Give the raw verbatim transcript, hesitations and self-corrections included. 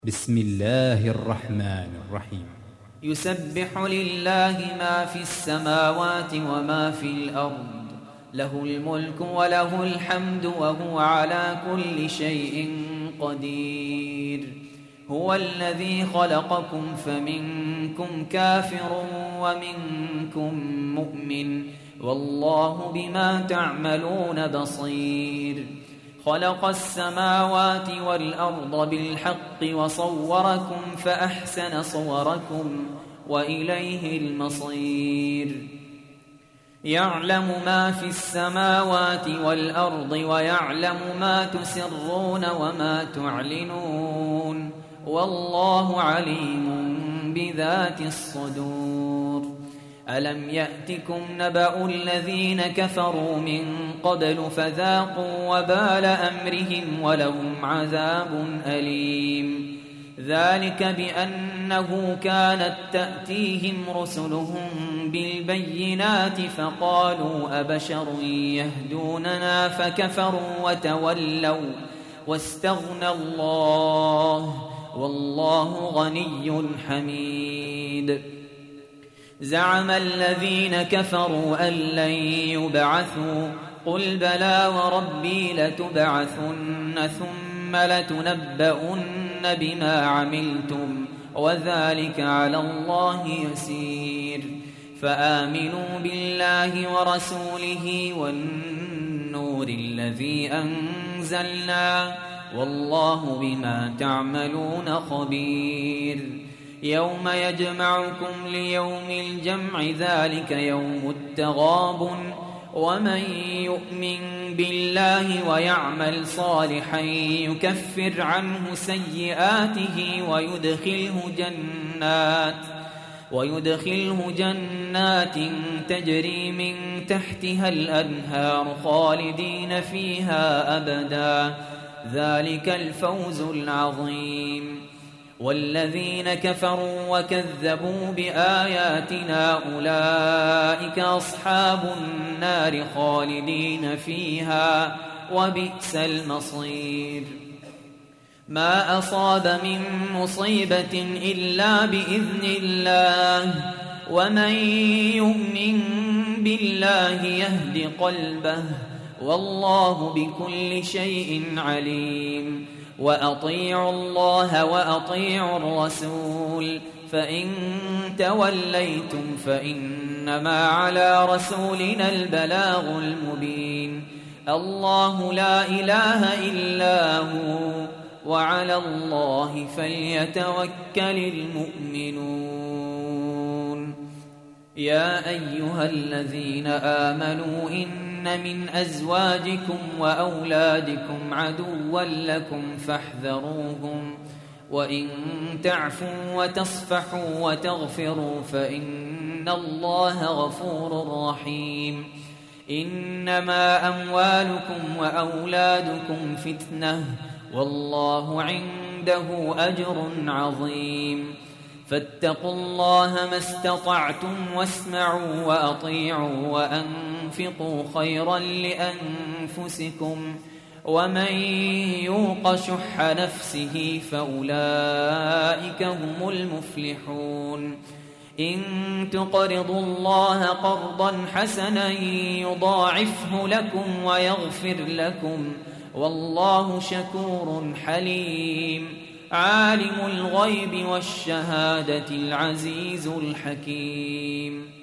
بسم الله الرحمن الرحيم. يسبح لله ما في السماوات وما في الأرض، له الملك وله الحمد وهو على كل شيء قدير. هو الذي خلقكم فمنكم كافر ومنكم مؤمن، والله بما تعملون بصير. خلق السماوات والأرض بالحق وصوركم فأحسن صوركم وإليه المصير. يعلم ما في السماوات والأرض ويعلم ما تسرون وما تعلنون، والله عليم بذات الصدور. ألم يأتكم نبأ الذين كفروا من قبل فذاقوا وبال أمرهم ولهم عذاب أليم. ذلك بأنه كانت تأتيهم رسلهم بالبينات فقالوا أبشر يهدوننا فكفروا وتولوا واستغنى الله والله غني حميد. زعم الذين كفروا أن لن يبعثوا، قل بلى وربي لتبعثن ثم لتنبؤن بما عملتم وذلك على الله يسير. فآمنوا بالله ورسوله والنور الذي أنزلنا، والله بما تعملون خبير. يوم يجمعكم ليوم الجمع ذلك يوم التغابن، ومن يؤمن بالله ويعمل صالحا يكفر عنه سيئاته ويدخله جنات ويدخله جنات تجري من تحتها الأنهار خالدين فيها أبدا، ذلك الفوز العظيم. والذين كفروا وكذبوا بآياتنا أولئك أصحاب النار خالدين فيها وبئس المصير. ما أصاب من مصيبة إلا بإذن الله، ومن يؤمن بالله يهد قلبه، والله بكل شيء عليم. وأطيعوا الله وأطيعوا الرسول، فإن توليتم فإنما على رسولنا البلاغ المبين. الله لا إله إلا هو، وعلى الله فليتوكل المؤمنون. يا أيها الذين آمنوا إن من أزواجكم وأولادكم عدوا لكم فاحذروهم، وإن تعفوا وتصفحوا وتغفروا فإن الله غفور رحيم. إنما أموالكم وأولادكم فتنة، والله عنده أجر عظيم. فاتقوا الله ما استطعتم واسمعوا وأطيعوا وأنفقوا خيرا لأنفسكم، ومن يوق شح نفسه فأولئك هم المفلحون. إن تقرضوا الله قرضا حسنا يضاعفه لكم ويغفر لكم، والله شكور حليم. عالم الغيب والشهادة العزيز الحكيم.